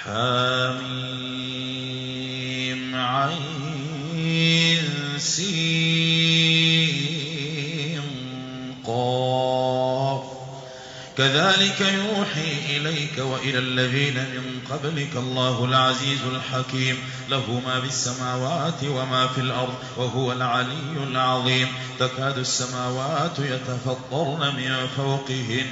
حميم عين سين قاف كذلك يوحي إليك وإلى الذين من قبلك الله العزيز الحكيم له ما في السماوات وما في الأرض وهو العلي العظيم تكاد السماوات يتفطرن من فوقهن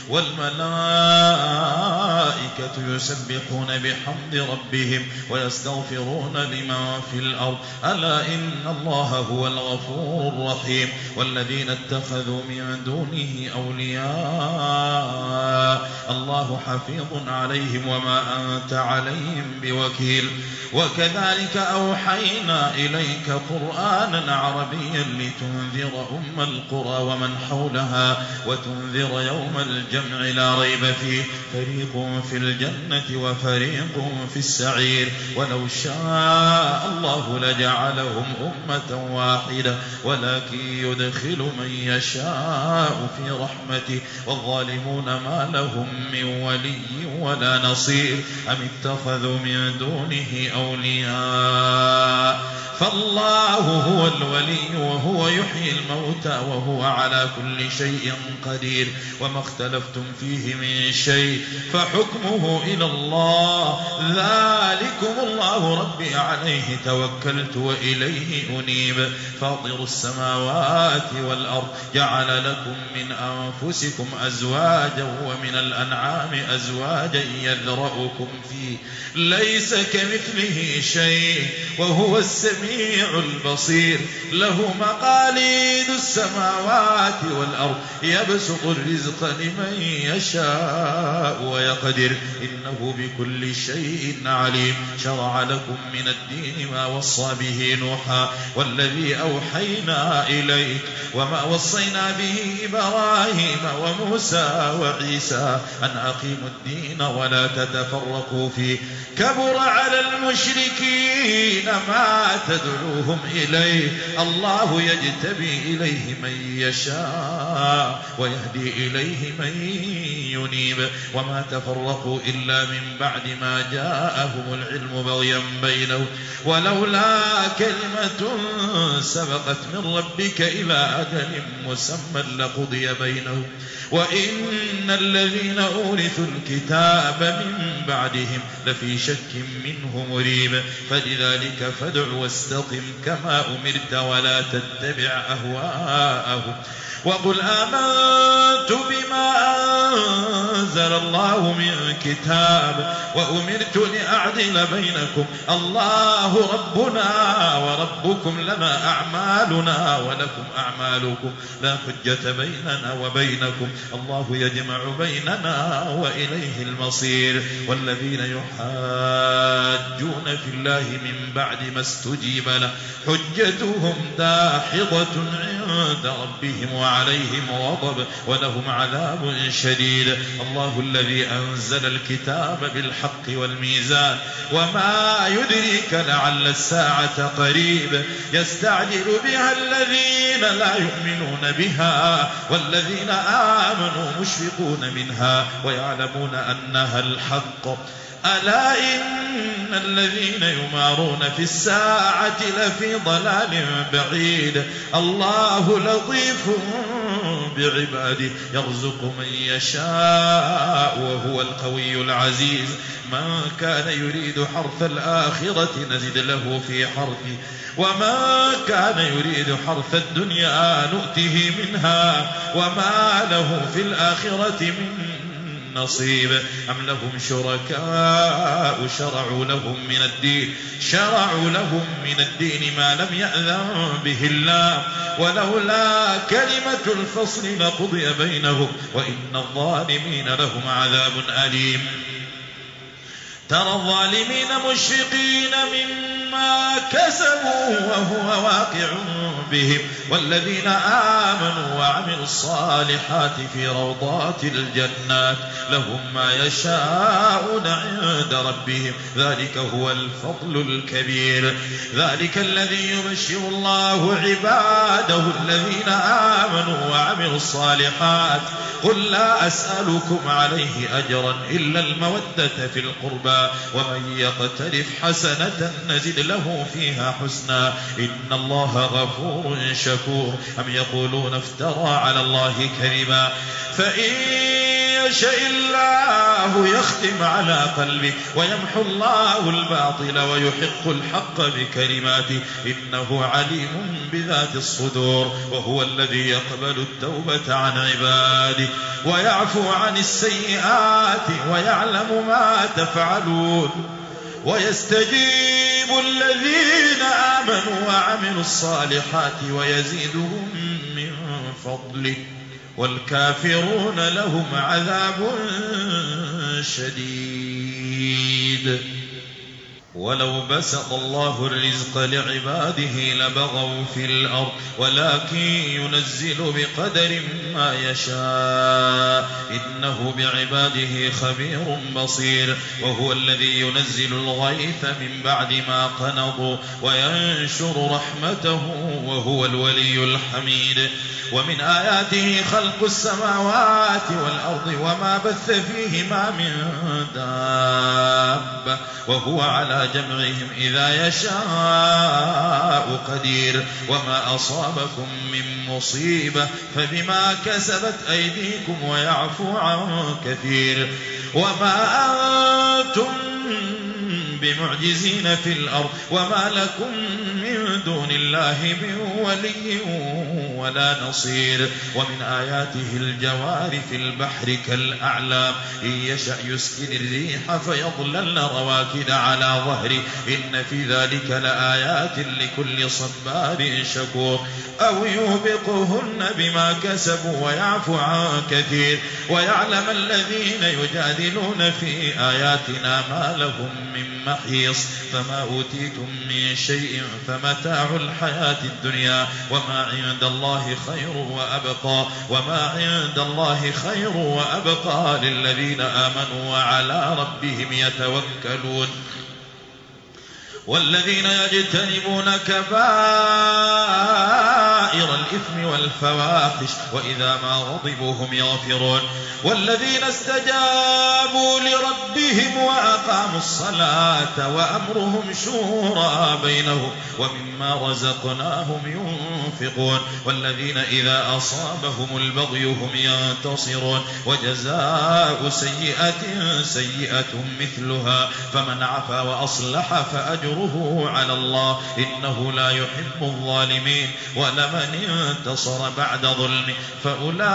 والملائكة يسبحون بحمد ربهم ويستغفرون لمن في الأرض ألا إن الله هو الغفور الرحيم والذين اتخذوا من دونه أولياء الله حفيظ عليهم وما أنت عليهم بوكيل وكذلك أوحينا إليك قرآنا عربيا لتنذر أم القرى ومن حولها وتنذر يوم الجمع لا ريب فيه فريق في الجنة وفريق في السعير ولو شاء الله لجعلهم أمة واحدة ولكن يدخل من يشاء في رحمته والظالمون ما لهم من ولي ولا نصير أم اتخذوا من دونه أولياء فالله هو الولي وهو يحيي الموتى وهو على كل شيء قدير وما اختلفتم فيه من شيء فحكمه إلى الله ذلكم الله ربي عليه توكلت وإليه أنيب فاطر السماوات والأرض جعل لكم من أنفسكم أزواجا ومن الأنعام أزواجا يذرأكم فيه ليس كمثله شيء وهو السميع البصير له مقاليد السماوات والأرض يبسط الرزق لمن يشاء ويقدر إنه بكل شيء عليم شرع لكم من الدين ما وصى به نوحا والذي أوحينا إليك وما وصينا به إبراهيم وموسى وعيسى أن أقيموا الدين ولا تتفرقوا فيه كبر على المشركين ما تدعوهم إليه الله يجتبي إليه من يشاء ويهدي إليه من ينيب وما تفرقوا إلا من بعد ما جاءهم العلم بغيا بينهم ولولا كلمة سبقت من ربك إلى أجل مسمى لقضي بينهم وإن الذين أورثوا الكتاب من بعدهم لفي شك منه مريب فلذلك فادع واستقم كما أمرت ولا تتبع أهواءهم وقل آمنت بما أنزل الله من كتاب وأمرت لأعدل بينكم الله ربنا وربكم لنا أعمالنا ولكم أعمالكم لا حجة بيننا وبينكم الله يجمع بيننا وإليه المصير والذين يحاجون في الله من بعد ما استجيب له حجتهم داحضة عند ربهم وعليهم غضب ولهم عذاب شديد الله الذي أنزل الكتاب بالحق والميزان وما يدريك لعل الساعة قريب يستعجل بها الذين لا يؤمنون بها والذين آمنوا مشفقون منها ويعلمون أنها الحق ألا إن الذين يمارون في الساعة لفي ضلال بعيد الله لطيف بعباده يرزق من يشاء وهو القوي العزيز من كان يريد حرث الآخرة نزد له في حرثه وما كان يريد حرث الدنيا نؤته منها وما له في الآخرة من نصيب أم لهم شركاء شرعوا لهم من الدين ما لم يأذن به الله ولولا كلمة الفصل لقضي بينهم وإن الظالمين لهم عذاب أليم ترى الظالمين مشفقين مما كسبوا وهو واقع بهم والذين آمنوا وعملوا الصالحات في روضات الجنات لهم ما يشاءون عند ربهم ذلك هو الفضل الكبير ذلك الذي يبشر الله عباده الذين آمنوا وعملوا الصالحات قل لا أسألكم عليه أجرا إلا المودة في القربى ومن يقترف حسنة نزد له فيها حسنا إن الله غفور شكور أم يقولون افترى على الله كذبا فإن يشاء الله يختم على قلبك ويمحو الله الباطل ويحق الحق بكلماته إنه عليم بذات الصدور وهو الذي يقبل التوبة عن عباده ويعفو عن السيئات ويعلم ما تفعلون ويستجيب الذين آمنوا وعملوا الصالحات ويزيدهم من فضله والكافرون لهم عذاب شديد ولو بسط الله الرزق لعباده لبغوا في الأرض ولكن ينزل بقدر ما يشاء إنه بعباده خبير بصير وهو الذي ينزل الغيث من بعد ما قنطوا وينشر رحمته وهو الولي الحميد ومن آياته خلق السماوات والأرض وما بث فيهما من دابة وهو على جمعهم إذا يشاء قدير وما أصابكم من مصيبة فبما كسبت أيديكم ويعفو عن كثير وما أنتم بمعجزين في الأرض وما لكم من دون الله من ولي ولا نصير ومن آياته الجوار في البحر كالأعلام إن يشأ يسكن الريح فيظللن رواكد على ظهره إن في ذلك لآيات لكل صبار شكور أو يوبقهن بما كسبوا ويعفو عن كثير ويعلم الذين يجادلون في آياتنا ما لهم من محيص فما أوتيتم من شيء فمتاع الحياة الدنيا وما عند الله خير وأبقى وما عند الله خير وأبقى للذين آمنوا وعلى ربهم يتوكلون والذين يجتنبون كبائر الإثم والفواحش وإذا ما غضبوا هم يغفرون والذين استجابوا لربهم وأقاموا الصلاة وأمرهم شورى بينهم ومما رزقناهم ينفقون والذين إذا أصابهم البغي هم ينتصرون وجزاء سيئة سيئة مثلها فمن عفا وأصلح فأجره على الله إنه لا يحب الظالمين ولمن انتصر بعد ظلمه فأولئك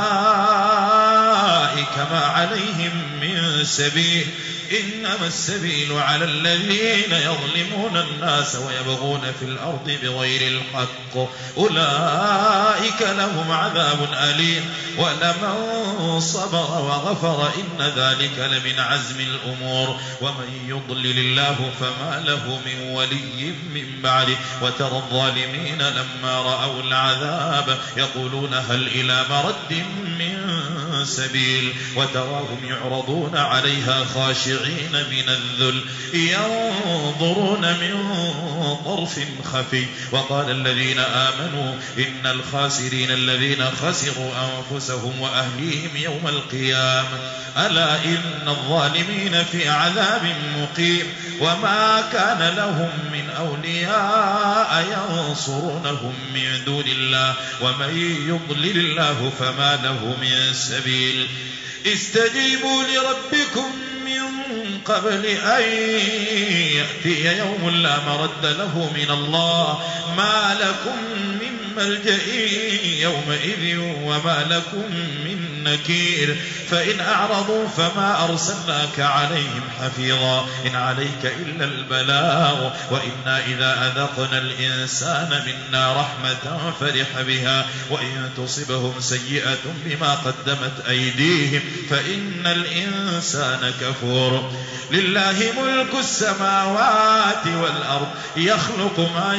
ما عليهم من سبيل إنما السبيل على الذين يظلمون الناس ويبغون في الأرض بغير الحق أولئك لهم عذاب أليم ولمن صبر وغفر إن ذلك لمن عزم الأمور ومن يضلل الله فما له من ولي من بعده وترى الظالمين لما رأوا العذاب يقولون هل إلى مرد من سبيل وتراهم يعرضون عليها خاشعين من الذل ينظرون من طرف خفي وقال الذين آمنوا إن الخاسرين الذين خسروا أنفسهم وأهليهم يوم القيامة ألا إن الظالمين في عذاب مقيم وما كان لهم من أولياء ينصرونهم من دون الله ومن يضلل الله فما له من سبيل استجيبوا لربكم من قبل أن يأتي يوم لا مرد له من الله ما لكم من ملجأ يومئذ وما لكم من نكير فإن أعرضوا فما أرسلناك عليهم حفيظا إن عليك إلا البلاغ وإنا إذا أذقنا الإنسان منا رحمة فرح بها وإن تصبهم سيئة بما قدمت أيديهم فإن الإنسان كفور لله ملك السماوات والأرض يخلق ما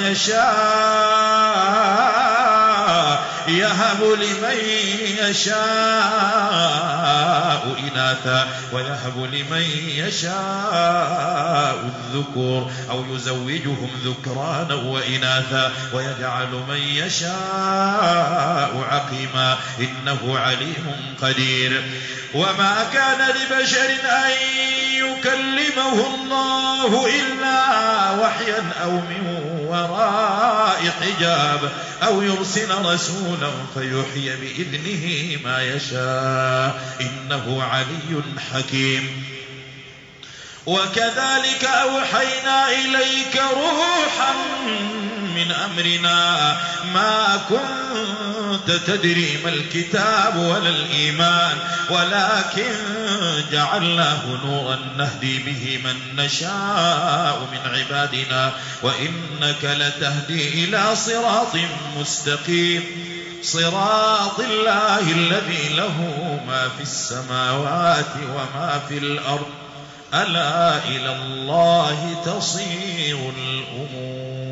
يشاء يهب لمن يشاء إناثا ويهب لمن يشاء الذكور أو يزوجهم ذكرانا وإناثا ويجعل من يشاء عقيما إنه عليم قدير. وما كان لبشر أن يكلمه الله إلا وحيا أو من وراء حجاب أو يرسل رسولا فيحيي بإذنه ما يشاء إنه علي حكيم. وكذلك أوحينا إليك روحا من أمرنا ما كنت تدري ما الكتاب ولا الإيمان ولكن جعلناه نورا نهدي به من نشاء من عبادنا وإنك لتهدي إلى صراط مستقيم صراط الله الذي له ما في السماوات وما في الأرض ألا إلى الله تصير الأمور.